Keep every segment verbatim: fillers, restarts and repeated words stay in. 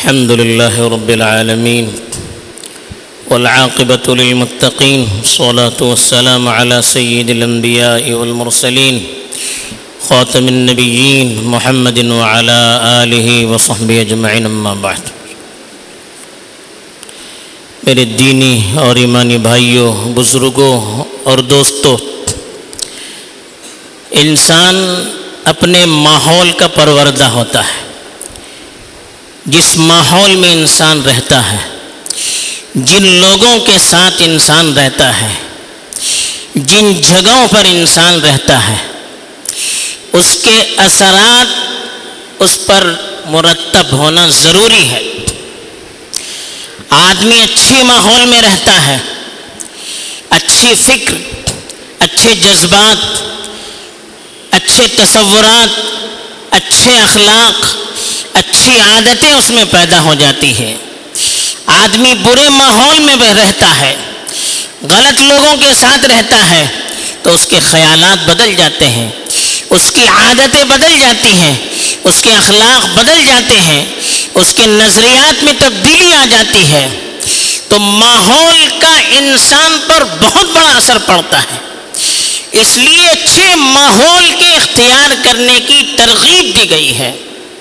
الحمد لله رب العالمين والعاقبة للمتقين والصلاة والسلام على سيد الأنبياء والمرسلين خاتم النبيين محمد وعلى آله وصحبه أجمعين أما بعد. میرے دینی اور ایمانی بھائیوں، بزرگوں اور دوستوں، انسان اپنے ماحول کا پروردہ ہوتا ہے. جس ماحول میں انسان رہتا ہے، جن لوگوں کے ساتھ انسان رہتا ہے، جن جگہوں پر انسان رہتا ہے، اس کے اثرات اس پر مرتب ہونا ضروری ہے. آدمی اچھے ماحول میں رہتا ہے، اچھی فکر، اچھے جذبات، اچھے تصورات، اچھے اخلاق، اچھی عادتیں اس میں پیدا ہو جاتی ہے. آدمی برے ماحول میں رہتا ہے، غلط لوگوں کے ساتھ رہتا ہے تو اس کے خیالات بدل جاتے ہیں، اس کی عادتیں بدل جاتی ہیں، اس کے اخلاق بدل جاتے ہیں، اس کے نظریات میں تبدیلی آ جاتی ہے. تو ماحول کا انسان پر بہت بڑا اثر پڑتا ہے. اس لیے اچھے ماحول کے اختیار کرنے کی ترغیب دی گئی ہے.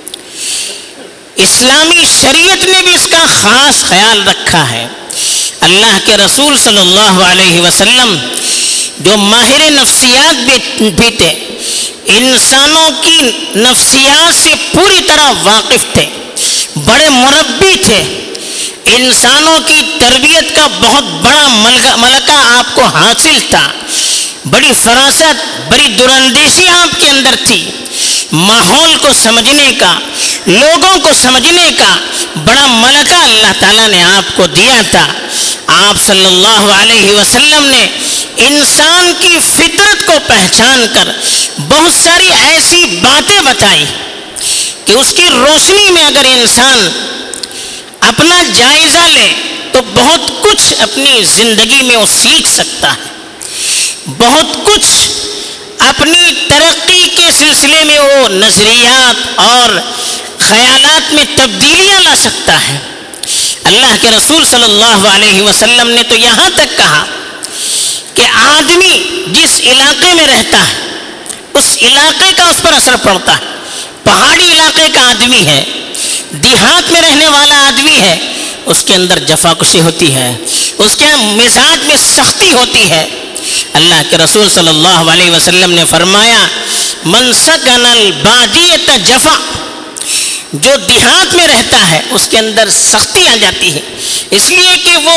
اسلامی شریعت نے بھی اس کا خاص خیال رکھا ہے. اللہ کے رسول صلی اللہ علیہ وسلم جو ماہر نفسیات بھی تھے، انسانوں کی نفسیات سے پوری طرح واقف تھے، بڑے مربی تھے، انسانوں کی تربیت کا بہت بڑا ملکہ آپ کو حاصل تھا. بڑی فراست، بڑی دراندیشی آپ کے اندر تھی. ماحول کو سمجھنے کا، لوگوں کو سمجھنے کا بڑا ملکہ اللہ تعالیٰ نے آپ کو دیا تھا. آپ صلی اللہ علیہ وسلم نے انسان کی فطرت کو پہچان کر بہت ساری ایسی باتیں بتائی کہ اس کی روشنی میں اگر انسان اپنا جائزہ لے تو بہت کچھ اپنی زندگی میں وہ سیکھ سکتا ہے، بہت کچھ اپنی ترقی کے سلسلے میں وہ نظریات اور خیالات میں تبدیلیاں لا سکتا ہے. اللہ کے رسول صلی اللہ علیہ وسلم نے تو یہاں تک کہا کہ آدمی جس علاقے میں رہتا ہے اس علاقے کا اس پر اثر پڑتا ہے. پہاڑی علاقے کا آدمی ہے، دیہات میں رہنے والا آدمی ہے، اس کے اندر جفاکشی ہوتی ہے، اس کے مزاج میں سختی ہوتی ہے. اللہ کے رسول صلی اللہ علیہ وسلم نے فرمایا من سکن البادیۃ جفا، جو دیہات میں رہتا ہے اس کے اندر سختی آ جاتی ہے، اس لیے کہ وہ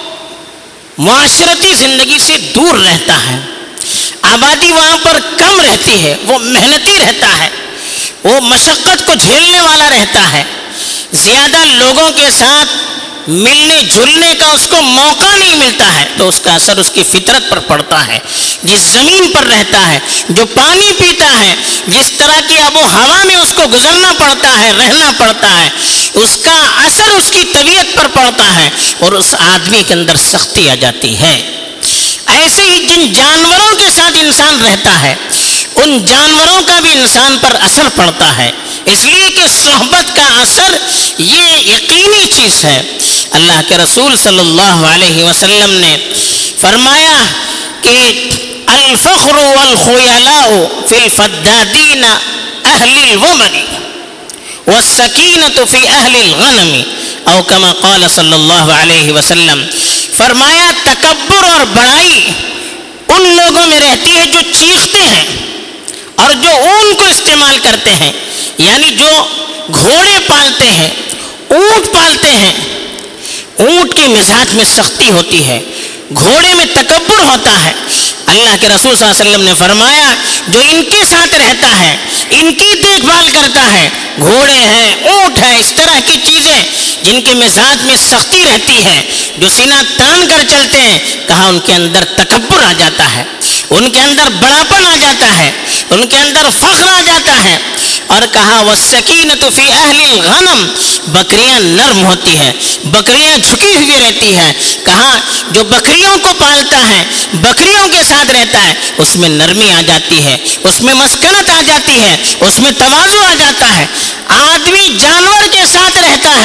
معاشرتی زندگی سے دور رہتا ہے. آبادی وہاں پر کم رہتی ہے، وہ محنتی رہتا ہے، وہ مشقت کو جھیلنے والا رہتا ہے، زیادہ لوگوں کے ساتھ ملنے جلنے کا اس کو موقع نہیں ملتا ہے تو اس کا اثر اس کی فطرت پر پڑتا ہے. جس زمین پر رہتا ہے، جو پانی پیتا ہے، جس طرح کی آب و ہوا میں اس کو گزرنا پڑتا ہے، رہنا پڑتا ہے، اس کا اثر اس کی طبیعت پر پڑتا ہے اور اس آدمی کے اندر سختی آ جاتی ہے. ایسے ہی جن جانوروں کے ساتھ انسان رہتا ہے ان جانوروں کا بھی انسان پر اثر پڑتا ہے، اس لیے کہ صحبت کا اثر یہ یقینی چیز ہے. اللہ کے رسول صلی اللہ علیہ وسلم نے فرمایا کہ الفخر والخیلاء فی الفدادین اہل الومن والسکینۃ فی اہل الغنم او کما قال صلی اللہ علیہ وسلم. فرمایا تکبر اور بڑائی ان لوگوں میں رہتی ہے جو چیختے ہیں اور جو اون کو استعمال کرتے ہیں، یعنی جو گھوڑے پالتے ہیں، اونٹ پالتے ہیں. اونٹ کے مزاج میں سختی ہوتی ہے، گھوڑے میں تکبر ہوتا ہے. اللہ کے رسول صلی اللہ علیہ وسلم نے فرمایا جو ان کے ساتھ رہتا ہے، ان کی دیکھ بھال کرتا ہے، گھوڑے ہیں، اونٹ ہے، اس طرح کی چیزیں جن کے مزاج میں سختی رہتی ہے، جو سینہ تان کر چلتے ہیں، کہا ان کے اندر تکبر آ جاتا ہے، ان کے اندر بڑاپن آ جاتا ہے، ان کے اندر فخر آ جاتا ہے. اور کہا والسکینۃ فی اہل الغنم، بکریاں نرم ہوتی ہیں، بکریاں جھکی ہوئی رہتی ہیں. کہا جو بکریوں کو پالتا ہے، بکریوں کے ساتھ رہتا ہے، اس میں نرمی آ جاتی ہے، اس میں مسکنت آ جاتی ہے، اس میں تواضع آ جاتا ہے. آدمی جانور کے ساتھ رہتا ہے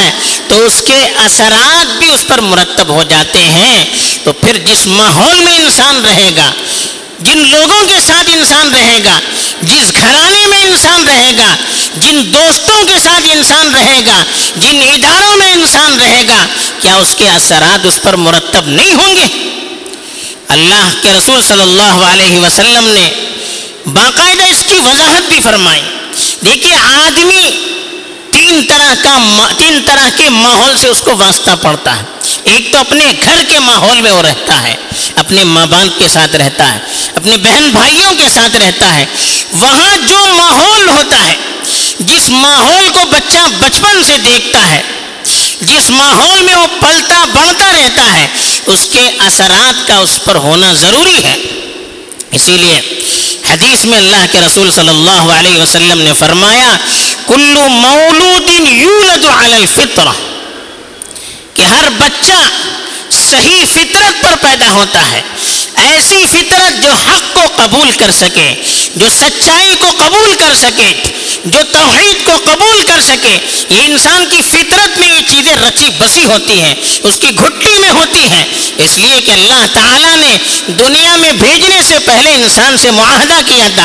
تو اس کے اثرات بھی اس پر مرتب ہو جاتے ہیں. تو پھر جس ماحول میں انسان رہے گا، جن لوگوں کے ساتھ انسان رہے گا، جس گھرانے میں انسان رہے گا، جن دوستوں کے ساتھ انسان رہے گا، جن اداروں میں انسان رہے گا، کیا اس کے اثرات اس پر مرتب نہیں ہوں گے؟ اللہ کے رسول صلی اللہ علیہ وسلم نے باقاعدہ اس کی وضاحت بھی فرمائی. دیکھیے آدمی تین طرح کا تین طرح کے ماحول سے اس کو واسطہ پڑتا ہے. ایک تو اپنے گھر کے ماحول میں وہ رہتا ہے، اپنے ماں باپ کے ساتھ رہتا ہے، اپنے بہن بھائیوں کے ساتھ رہتا ہے. وہاں جو ماحول ہوتا ہے، جس ماحول کو بچہ بچپن سے دیکھتا ہے، جس ماحول میں وہ پلتا بڑھتا رہتا ہے، اس کے اثرات کا اس پر ہونا ضروری ہے. اسی لیے حدیث میں اللہ کے رسول صلی اللہ علیہ وسلم نے فرمایا کل مولود یولد علی الفطرہ، کہ ہر بچہ صحیح فطرت پر پیدا ہوتا ہے. ایسی فطرت جو حق کو قبول کر سکے، جو سچائی کو قبول کر سکے، جو توحید کو قبول کر سکے. یہ انسان کی فطرت میں یہ چیزیں رچی بسی ہوتی ہیں، اس کی گھٹی میں ہوتی ہیں. اس لیے کہ اللہ تعالیٰ نے دنیا میں بھیجنے سے پہلے انسان سے معاہدہ کیا تھا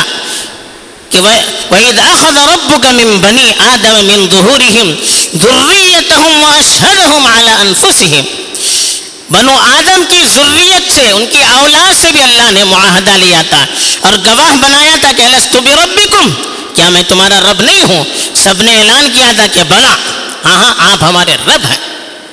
کہ وَإِذْ أَخَذَ رَبُّكَ مِن بَنِي آدَمَ مِن ظُهُورِهِمْ ذُرِّيَّتَهُمْ وَأَشْهَدَهُمْ عَلَىٰ أَنفُسِهِمْ. بنو آدم کی ذریت سے، ان کی اولاد سے بھی اللہ نے معاہدہ لیا تھا اور گواہ بنایا تھا کہ أَلَسْتُ بِرَبِّكُمْ، کیا میں تمہارا رب نہیں ہوں؟ سب نے اعلان کیا تھا کہ بلا، ہاں ہاں آپ ہمارے رب ہیں.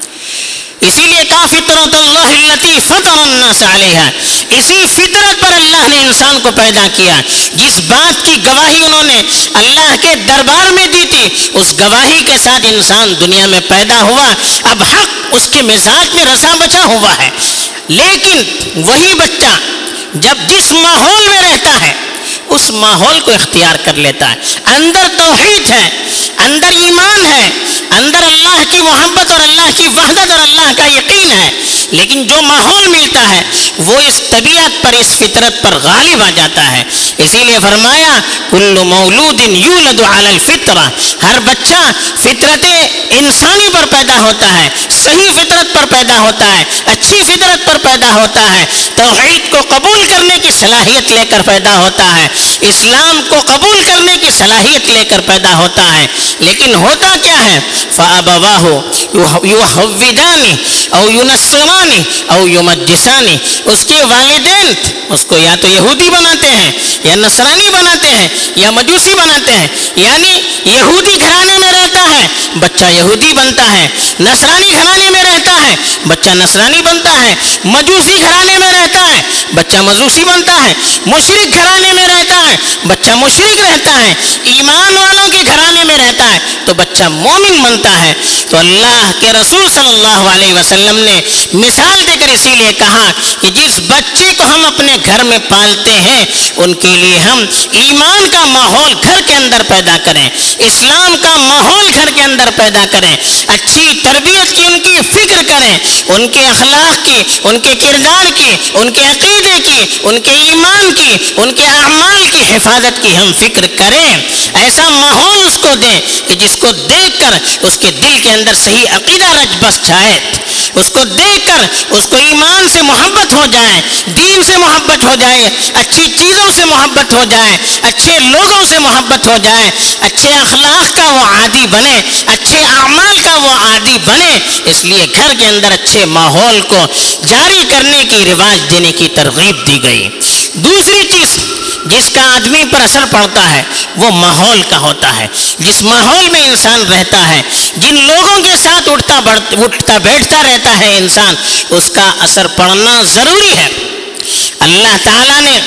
اسی لیے کہا فطرت اللہ التی فطر الناس علیہا، اسی فطرت پر اللہ نے انسان کو پیدا کیا. جس بات کی گواہی انہوں نے اللہ کے دربار میں دی تھی، اس گواہی کے ساتھ انسان دنیا میں پیدا ہوا. اب حق اس کے مزاج میں رسا بچا ہوا ہے، لیکن وہی بچہ جب جس ماحول میں رہتا ہے اس ماحول کو اختیار کر لیتا ہے. اندر توحید ہے، اندر ایمان ہے، اندر اللہ کی محبت اور اللہ کی وحدت اور اللہ کا یقین ہے، لیکن جو ماحول ملتا ہے وہ اس طبیعت پر، اس فطرت پر غالب آ جاتا ہے. اسی لیے فرمایا کل مولود یولد علی الفطرہ، ہر بچہ فطرت انسانی پر پیدا ہوتا ہے، صحیح فطرت پر پیدا ہوتا ہے، اچھی فطرت پر پیدا ہوتا ہے، توحید کو قبول کرنے کی صلاحیت لے کر پیدا ہوتا ہے، اسلام کو قبول کرنے کی صلاحیت لے کر پیدا ہوتا ہے. لیکن ہوتا کیا ہے؟ فَأَبَوَاهُ يُحَوِّدَانِ او يُنَصِّرَانِ او يُمَجِّسَانِ، اس کے والدین اس کو یا تو یہودی بناتے ہیں یا نصرانی بناتے ہیں یا مجوسی بناتے ہیں. یعنی یہودی گھرانے میں رہتا ہے بچہ یہودی بنتا ہے، نصرانی گھرانے میں رہتا ہے بچہ نصرانی بنتا ہے، مجوسی گھرانے میں رہتا ہے بچہ مجوسی بنتا ہے، مشرک گھرانے میں رہتا ہے بچہ مشرک رہتا ہے، ایمان والوں کے گھرانے میں رہتا ہے تو بچہ مومن بنتا ہے. تو اللہ کے رسول صلی اللہ علیہ وسلم نے مثال دے کر اسی لیے کہا کہ جس بچے کو ہم اپنے گھر میں پالتے ہیں ان کے لیے ہم ایمان کا ماحول گھر کے اندر پیدا کریں، اسلام کا ماحول گھر کے اندر پیدا کریں، اچھی تربیت کی ان کی فکر کریں، ان کے اخلاق کی، ان کے کردار کی، ان کے عقیدے کی، ان کے ایمان کی، ان کے اعمال کی حفاظت کی ہم فکر کریں. ایسا ماحول اس کو دیں کہ جس کو دیکھ کر اس کے دل کے اندر صحیح عقیدہ رچ بس جائے، اس کو دیکھ کر اس کو ایمان سے محبت ہو جائے، دین سے محبت ہو جائے، اچھی چیزوں سے محبت ہو جائے، اچھے لوگوں سے محبت ہو جائے، اچھے اخلاق کا وہ عادی بنے، اچھے اعمال کا وہ عادی بنے. اس لیے گھر کے اندر اچھے ماحول کو جاری کرنے کی، رواج دینے کی ترغیب دی گئی. دوسری چیز جس کا آدمی پر اثر پڑتا ہے وہ ماحول کا ہوتا ہے. جس ماحول میں انسان رہتا ہے، جن لوگوں کے ساتھ اٹھتا اٹھتا بیٹھتا رہتا ہے انسان، اس کا اثر پڑنا ضروری ہے. اللہ تعالیٰ نے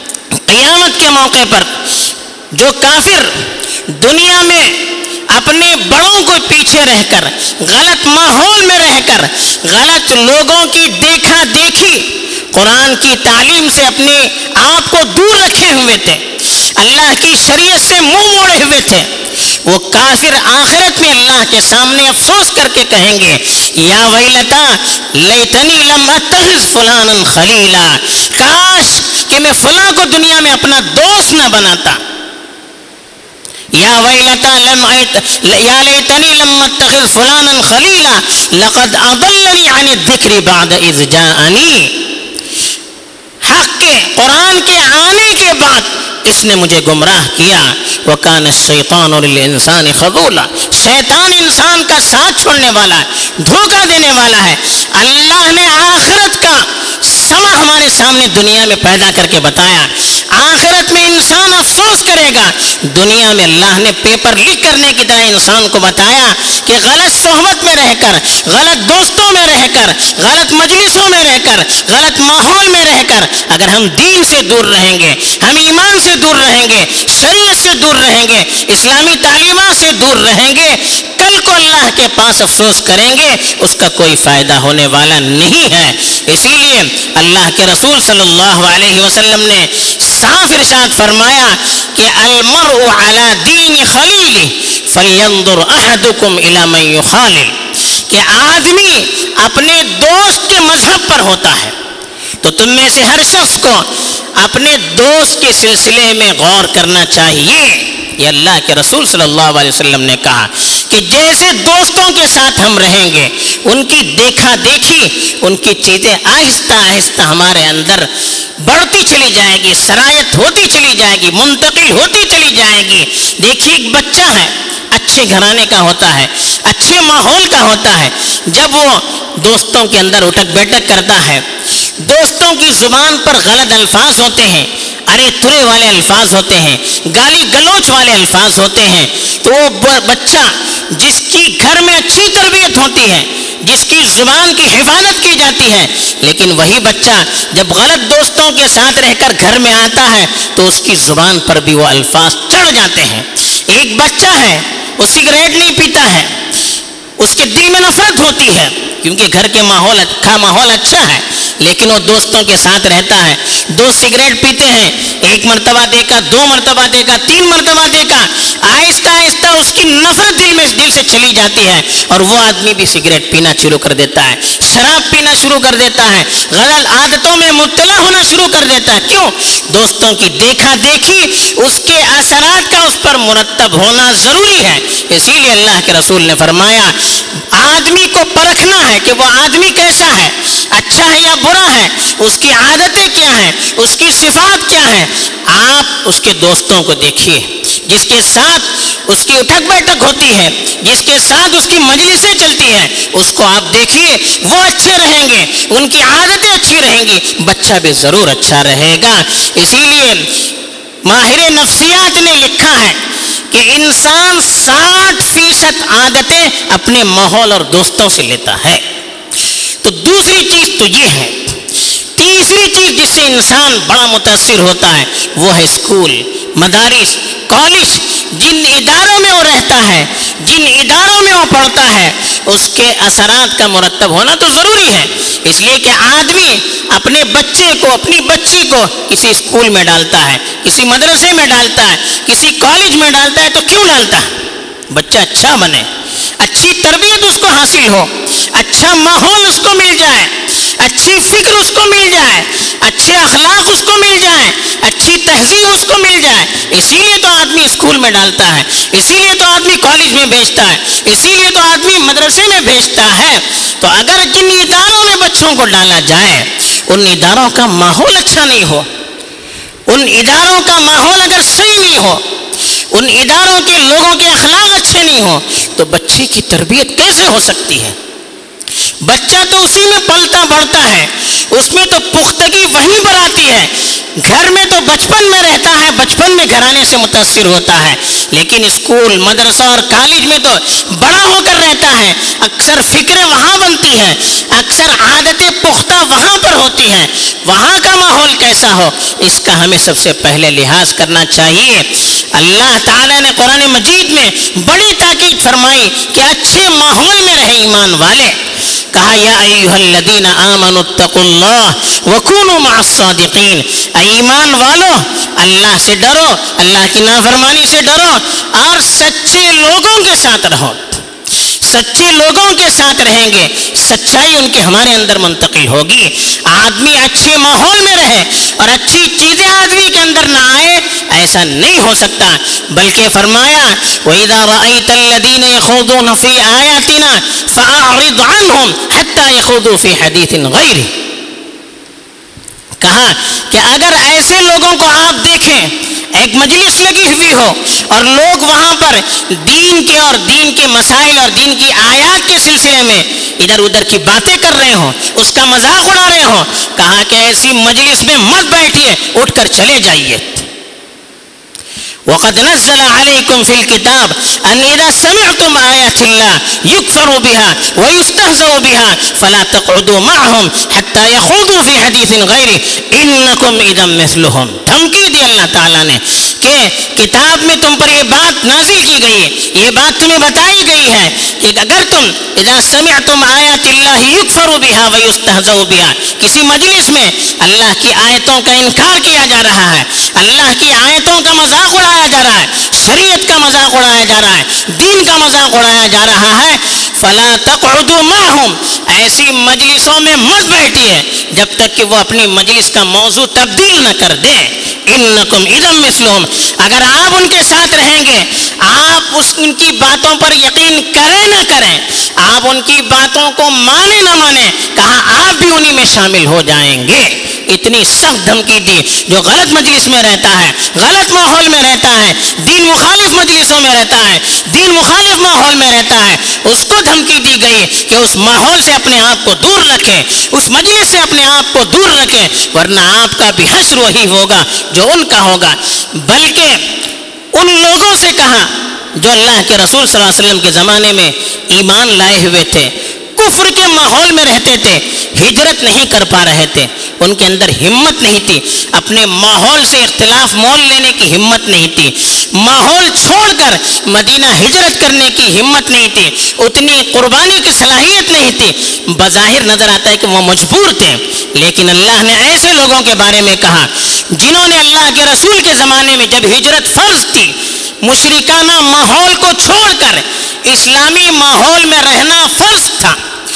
قیامت کے موقع پر جو کافر دنیا میں اپنے بڑوں کو پیچھے رہ کر، غلط ماحول میں رہ کر، غلط لوگوں کی دیکھا دیکھی، قرآن کی تعلیم سے اپنے آپ کو دور رکھے ہوئے تھے، اللہ کی شریعت سے منہ موڑے ہوئے تھے، وہ کافر آخرت میں اللہ کے سامنے افسوس کر کے کہیں گے یا ویلتا لیتنی لم اتخذ فلانا خلیلا، کاش کہ میں فلاں کو دنیا میں اپنا دوست نہ بناتا. یا ویلتا لم یا لیتنی لم اتخذ فلانا خلیلا لقد اضلنی عن الذکر بعد اذ جاءنی، حق کے قرآن کے آنے کے بعد اس نے مجھے گمراہ کیا. وَكَانَ الشَّيْطَانُ لِلْإِنسَانِ خَذُولًا، شیطان انسان کا ساتھ چھوڑنے والا ہے، دھوکہ دینے والا ہے. اللہ نے آخرت کا سما ہمارے سامنے دنیا میں پیدا کر کے بتایا. آخرت میں انسان افسوس کرے گا. دنیا میں اللہ نے پیپر لیک کرنے کی طرح انسان کو بتایا کہ غلط صحبت میں رہ کر، غلط دوستوں میں رہ کر، غلط مجلسوں میں رہ کر، غلط ماحول میں رہ کر اگر ہم دین سے دور رہیں گے، ہم ایمان سے دور رہیں گے، شریعت سے دور رہیں گے، اسلامی تعلیمات سے دور رہیں گے، کل کو اللہ کے پاس افسوس کریں گے، اس کا کوئی فائدہ ہونے والا نہیں ہے. اسی لیے اللہ کے رسول صلی اللہ علیہ وسلم نے صاف ارشاد فرمایا کہ المرء علی دین خلیلہ فلینظر احدکم الی من یخالل، کہ آدمی اپنے دوست کے مذہب پر ہوتا ہے. تو تم میں سے ہر شخص کو اپنے دوست کے سلسلے میں غور کرنا چاہیے. یہ اللہ کے رسول صلی اللہ علیہ وسلم نے کہا کہ جیسے دوستوں کے ساتھ ہم رہیں گے، ان کی دیکھا دیکھی، ان کی چیزیں آہستہ آہستہ ہمارے اندر بڑھتی چلی جائے گی، سرایت ہوتی چلی جائے گی، منتقل ہوتی چلی جائے گی. دیکھیے ایک بچہ ہے، اچھے گھرانے کا ہوتا ہے، اچھے ماحول کا ہوتا ہے، جب وہ دوستوں کے اندر اٹھک بیٹھک کرتا ہے، دوستوں کی زبان پر غلط الفاظ ہوتے ہیں، ارے ترے والے الفاظ ہوتے ہیں، گالی گلوچ والے الفاظ ہوتے ہیں، تو وہ بچہ جس کی گھر میں اچھی تربیت ہوتی ہے، جس کی زبان کی حفاظت کی جاتی ہے، لیکن وہی بچہ جب غلط دوستوں کے ساتھ رہ کر گھر میں آتا ہے تو اس کی زبان پر بھی وہ الفاظ چڑھ جاتے ہیں. ایک بچہ ہے، وہ سگریٹ نہیں پیتا ہے، اس کے دل میں نفرت ہوتی ہے کیونکہ گھر کے ماحول کا ماحول اچھا ہے، لیکن وہ دوستوں کے ساتھ رہتا ہے، دو سگریٹ پیتے ہیں، ایک مرتبہ دیکھا، دو مرتبہ دیکھا، تین مرتبہ دیکھا، آہستہ آہستہ اس کی نفرت دل میں دل سے چلی جاتی ہے اور وہ آدمی بھی سگریٹ پینا شروع کر دیتا ہے، شراب پینا شروع کر دیتا ہے، غلط عادتوں میں مبتلا ہونا شروع کر دیتا ہے. کیوں؟ دوستوں کی دیکھا دیکھی، اس کے اثرات کا اس پر مرتب ہونا ضروری ہے. اسی لیے اللہ کے رسول نے فرمایا آدمی کو پرکھنا ہے کہ وہ آدمی کیسا ہے، اچھا ہے یا برا ہے، اس کی عادتیں کیا ہیں، اس کی صفات کیا ہیں. آپ اس کے دوستوں کو دیکھیے، جس کے ساتھ اس کی اٹھک بیٹھک ہوتی ہے، جس کے ساتھ اس کی مجلسیں چلتی ہیں، اس کو آپ دیکھیے، وہ اچھے رہیں گے، ان کی عادتیں اچھی رہیں گی، بچہ بھی ضرور اچھا رہے گا. اسی لیے ماہر نفسیات نے لکھا ہے کہ انسان ساٹھ فیصد عادتیں اپنے ماحول اور دوستوں سے لیتا ہے. تو دوسری چیز تو یہ ہے. تیسری چیز جس سے انسان بڑا متاثر ہوتا ہے وہ ہے اسکول، مدارس، کالج. جن اداروں میں وہ رہتا ہے، جن اداروں میں وہ پڑھتا ہے، اس کے اثرات کا مرتب ہونا تو ضروری ہے. اس لیے کہ آدمی اپنے بچے کو، اپنی بچی کو کسی اسکول میں ڈالتا ہے، کسی مدرسے میں ڈالتا ہے، کسی کالج میں ڈالتا ہے، تو کیوں ڈالتا ہے؟ بچہ اچھا بنے، اچھی تربیت اس کو حاصل ہو، اچھا ماحول اس کو مل جائے، اچھی فکر اس کو مل جائے، اچھے اخلاق اس کو مل جائے، اچھی تہذیب اس کو مل جائے. اسی لیے تو آدمی اسکول میں ڈالتا ہے، اسی لیے تو آدمی کالج میں بھیجتا ہے، اسی لیے تو آدمی مدرسے میں بھیجتا ہے. تو اگر جن اداروں میں بچوں کو ڈالا جائے ان اداروں کا ماحول اچھا نہیں ہو، ان اداروں کا ماحول اگر صحیح نہیں ہو، ان اداروں کے لوگوں کے اخلاق اچھے نہیں ہو، تو بچے کی تربیت کیسے ہو سکتی ہے؟ بچہ تو اسی میں پلتا بڑھتا ہے، اس میں تو پختگی وہیں پر آتی ہے. گھر میں تو بچپن میں رہتا ہے، بچپن میں گھرانے سے متاثر ہوتا ہے، لیکن اسکول، مدرسہ اور کالج میں تو بڑا ہو کر رہتا ہے. اکثر فکریں وہاں بنتی ہیں، اکثر عادتیں پختہ وہاں پر ہوتی ہیں. وہاں کا ماحول کیسا ہو، اس کا ہمیں سب سے پہلے لحاظ کرنا چاہیے. اللہ تعالیٰ نے قرآن مجید میں بڑی تاکید فرمائی کہ اچھے ماحول میں رہے ایمان والے. کہا یا ایھا الذین آمنوا اتقوا اللہ وکونوا مع الصادقین. ایمان والو، اللہ سے ڈرو، اللہ کی نافرمانی سے ڈرو اور سچے لوگوں کے ساتھ رہو. سچے لوگوں کے ساتھ رہیں گے سچائی ان کے ہمارے اندر منتقل ہوگی. آدمی اچھے ماحول میں رہے اور اچھی چیزیں آدمی کے اندر نہ آئے ایسا نہیں ہو سکتا. بلکہ فرمایا وَإِذَا رَأَيْتَ الَّذِينَ يَخُوضُونَ فِي آيَاتِنَا فَأَعْرِضْ عَنْهُمْ حَتَّى يَخُوضُوا فِي حَدِيثٍ غَيْرِهِ. کہا کہ اگر ایسے لوگوں کو آپ دیکھیں ایک مجلس لگی ہوئی ہو اور لوگ وہاں پر دین کے اور دین کے مسائل اور دین کی آیات کے سلسلے میں ادھر ادھر کی باتیں کر رہے ہوں اس کا مذاق اڑا رہے ہوں, کہا کہ ایسی مجلس میں مت بیٹھیے, اٹھ کر چلے جائیے. وَقَدْ نَزَّلَ عَلَيْكُمْ فِي الْكِتَابِ أَنْ إِذَا سَمِعْتُمْ آيَاتِ اللَّهِ يُكْفَرُ بِهَا وَيُسْتَهْزَأُ بِهَا فَلَا تَقْعُدُوا مَعَهُمْ حَتَّى يَخُوضُوا فِي حَدِيثٍ غَيْرِهِ إِنَّكُمْ إِذًا مِثْلُهُمْ. دھمکی دی اللہ تعالیٰ نے کہ کتاب میں تم پر یہ بات نازل کی گئی ہے, یہ بات تمہیں بتائی گئی ہے کہ اگر تم اذا سمعتم آیات اللہ یکفر بها ویستہزأ بها, کسی مجلس میں اللہ کی آیتوں کا انکار کیا جا رہا ہے, اللہ کی آیتوں کا مذاق اڑایا جا رہا ہے, شریعت کا مذاق اڑایا جا رہا ہے, دین کا مذاق اڑایا جا رہا ہے, فلا تقعدوا معهم, ایسی مجلسوں میں مت بیٹھیے جب تک کہ وہ اپنی مجلس کا موضوع تبدیل نہ کر دیں. انکم اذا مثلهم, اگر آپ ان کے ساتھ رہیں گے آپ اس ان کی باتوں پر یقین کریں نہ کریں, آپ ان کی باتوں کو مانیں نہ مانیں, کہا آپ بھی انہی میں شامل ہو جائیں گے. اتنی سخت دھمکی دی. جو غلط مجلس میں رہتا ہے, غلط ماحول میں رہتا ہے, دین مخالف مجلسوں میں رہتا ہے, دین مخالف ماحول میں رہتا ہے, اس کو دھمکی دی گئی کہ اس ماحول سے اپنے آپ کو دور رکھیں, اس مجلس سے اپنے آپ کو دور رکھیں, ورنہ آپ کا بھی حشر وہی ہوگا جو ان کا ہوگا. بلکہ ان لوگوں سے کہا جو اللہ کے رسول صلی اللہ علیہ وسلم کے زمانے میں ایمان لائے ہوئے تھے, کفر کے ماحول میں رہتے تھے, ہجرت نہیں کر پا رہے تھے, ان کے اندر ہمت نہیں تھی, اپنے ماحول سے اختلاف مول لینے کی ہمت نہیں تھی, ماحول چھوڑ کر مدینہ ہجرت کرنے کی ہمت نہیں تھی, اتنی قربانی کی صلاحیت نہیں تھی. بظاہر نظر آتا ہے کہ وہ مجبور تھے, لیکن اللہ نے ایسے لوگوں کے بارے میں کہا جنہوں نے اللہ کے رسول کے زمانے میں جب ہجرت فرض تھی, مشرکانہ ماحول کو چھوڑ کر اسلامی ماحول میں رہنا فرض تھا,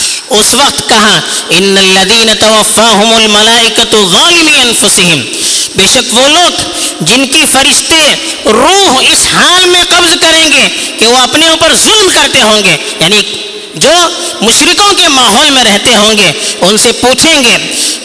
اس وقت کہا ان الذین توفاہم الملائکۃ ظالمی انفسہم, بے شک وہ لوگ جن کی فرشتے روح اس حال میں قبض کریں گے کہ وہ اپنے اوپر ظلم کرتے ہوں گے, یعنی جو مشرکوں کے ماحول میں رہتے ہوں گے ان سے پوچھیں گے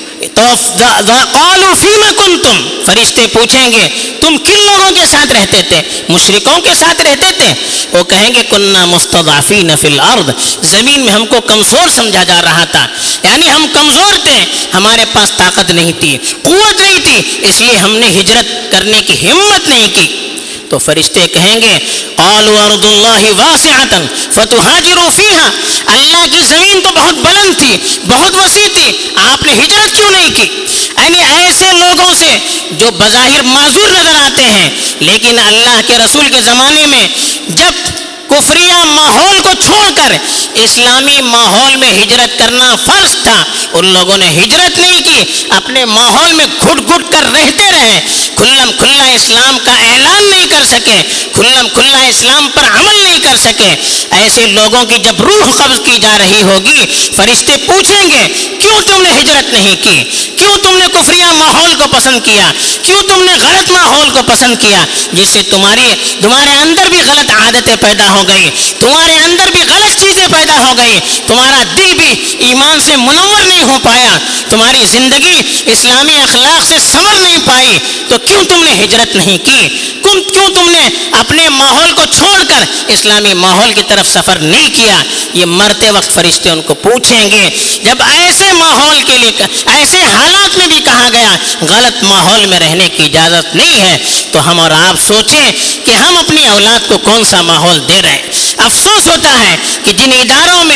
قالوا فیم کنتم, فرشتے پوچھیں گے تم کن لوگوں کے ساتھ رہتے تھے, مشرکوں کے ساتھ رہتے تھے, وہ کہیں گے کننا مستضعفین فی الارض, زمین میں ہم کو کمزور سمجھا جا رہا تھا, یعنی ہم کمزور تھے, ہمارے پاس طاقت نہیں تھی, قوت نہیں تھی, اس لیے ہم نے ہجرت کرنے کی ہمت نہیں کی. تو فرشتے کہیں گے قالوا ارض اللہ واسعۃ فتہاجروا فیہا, اللہ کی زمین تو بہت بلند تھی, بہت وسیع تھی, آپ نے ہجرت کیوں نہیں کی. یعنی ایسے لوگوں سے جو بظاہر معذور نظر آتے ہیں, لیکن اللہ کے رسول کے زمانے میں جب کفریہ ماحول کو چھوڑ کر اسلامی ماحول میں ہجرت کرنا فرض تھا, ان لوگوں نے ہجرت نہیں کی, اپنے ماحول میں گھٹ گھٹ کر رہتے رہے, کھلم کھلا اسلام کا اعلان نہیں کر سکے, کھلم کھلا اسلام پر عمل نہیں کر سکے. ایسے لوگوں کی جب روح قبض کی جا رہی ہوگی, فرشتے پوچھیں گے کیوں تم نے ہجرت نہیں کی, کیوں تم نے کفریہ ماحول کو پسند کیا, کیوں تم نے غلط ماحول کو پسند کیا, جس سے تمہاری تمہارے اندر بھی غلط عادتیں پیدا ہو گئی, تمہارے اندر بھی غلط چیزیں پیدا ہو گئی, تمہارا دل بھی ایمان سے منور نہیں ہو پایا, تمہاری زندگی اسلامی اخلاق سے سنور نہیں پائی, تو کیوں تم نے ہجرت نہیں کی, کیوں تم نے اپنے ماحول کو چھوڑ کر اسلامی ماحول کی طرف سفر نہیں کیا. یہ مرتے وقت فرشتے ان کو پوچھیں گے. جب ایسے ماحول کے لیے ایسے حالات میں بھی کہا گیا غلط ماحول میں رہنے کی اجازت نہیں ہے, تو ہم اور آپ سوچیں کہ ہم اپنی اولاد کو کون سا ماحول دے رہے ہیں. افسوس ہوتا ہے کہ جن اداروں میں ہم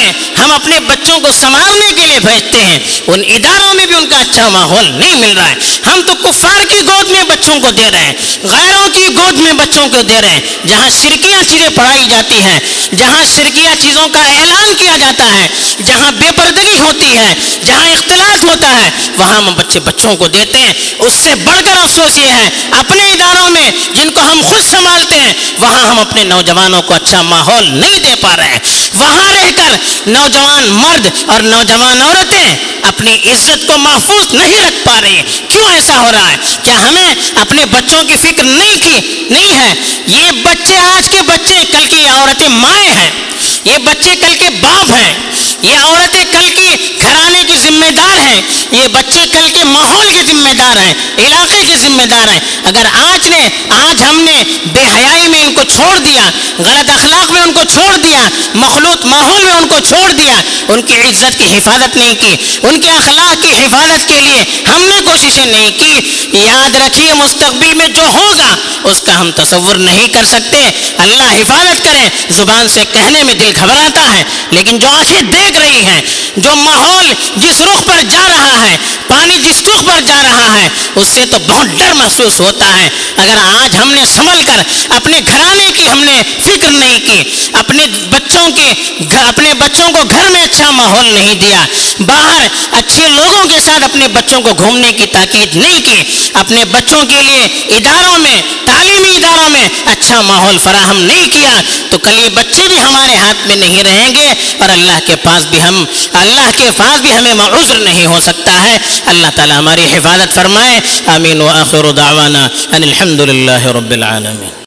ہم اپنے بچوں کو سنوارنے کے لیے بھیجتے ہیں ان اداروں میں بھی ان کا اچھا ماحول نہیں مل رہا ہے. ہم تو کفار کی گود میں بچوں کو دے رہے ہیں, غیروں کی گود میں بچوں کو دے رہے ہیں, جہاں شرکیاں چیزیں پڑھائی جاتی ہیں, جہاں شرکیاں چیزوں کا اعلان کیا جاتا ہے, جہاں بے پردگی ہوتی ہے, جہاں اختلاط ہوتا ہے, وہاں ہم بچے بچوں کو دیتے ہیں. اس سے بڑھ کر افسوس یہ ہے اپنے اداروں میں جن کو ہم خود سنبھالتے ہیں وہاں ہم اپنے نوجوانوں کو اچھا ماحول نہیں دے پا رہے ہیں. وہاں رہ کر نوجوان مرد اور نوجوان عورتیں اپنی عزت کو محفوظ نہیں رکھ پا رہی ہیں. کیوں ایسا ہو رہا ہے؟ کیا ہمیں اپنے بچوں کی فکر نہیں کی نہیں ہے؟ یہ بچے آج کے بچے کل کی عورتیں مائیں ہیں, یہ بچے کل کے باپ ہیں, یہ عورتیں کل کی گھرانے کی ذمہ دار ہیں, یہ بچے کل کے ماحول کے ذمہ دار ہیں, علاقے کے ذمہ دار ہیں. اگر آج نے آج ہم نے بے حیائی میں ان کو چھوڑ دیا, غلط اخلاق میں ان کو چھوڑ دیا, مخلوط ماحول میں ان کو چھوڑ دیا, ان کی عزت کی حفاظت نہیں کی, ان کے اخلاق کی حفاظت کے لیے ہم نے کوششیں نہیں کی, یاد رکھیے مستقبل میں جو ہوگا اس کا ہم تصور نہیں کر سکتے. اللہ حفاظت کرے. زبان سے کہنے میں دل گھبراتا ہے, لیکن جو آنکھیں دیکھ رہی ہیں, جو ماحول جس رخ پر جا رہا ہے, پانی جس رخ پر جا رہا ہے, اس سے تو بہت ڈر محسوس ہوتا ہے. اگر آج ہم نے سنبھل کر اپنے گھرانے کی ہم نے فکر نہیں کی, اپنے بچوں کے اپنے بچوں کو گھر میں اچھا ماحول نہیں دیا, باہر اچھے لوگوں کے ساتھ اپنے بچوں کو گھومنے کی تاکید نہیں کی, اپنے بچوں کے لیے اداروں میں تعلیمی اداروں میں اچھا ماحول فراہم نہیں کیا, تو کل یہ بچے بھی ہمارے ہاتھ میں نہیں رہیں گے اور اللہ کے پاس بھی ہم اللہ کے پاس بھی ہمیں عذر نہیں ہو سکتا ہے. اللہ تعالی ہماری حفاظت فرمائے. آمین. وآخر دعوانا ان الحمد للہ رب العالمین.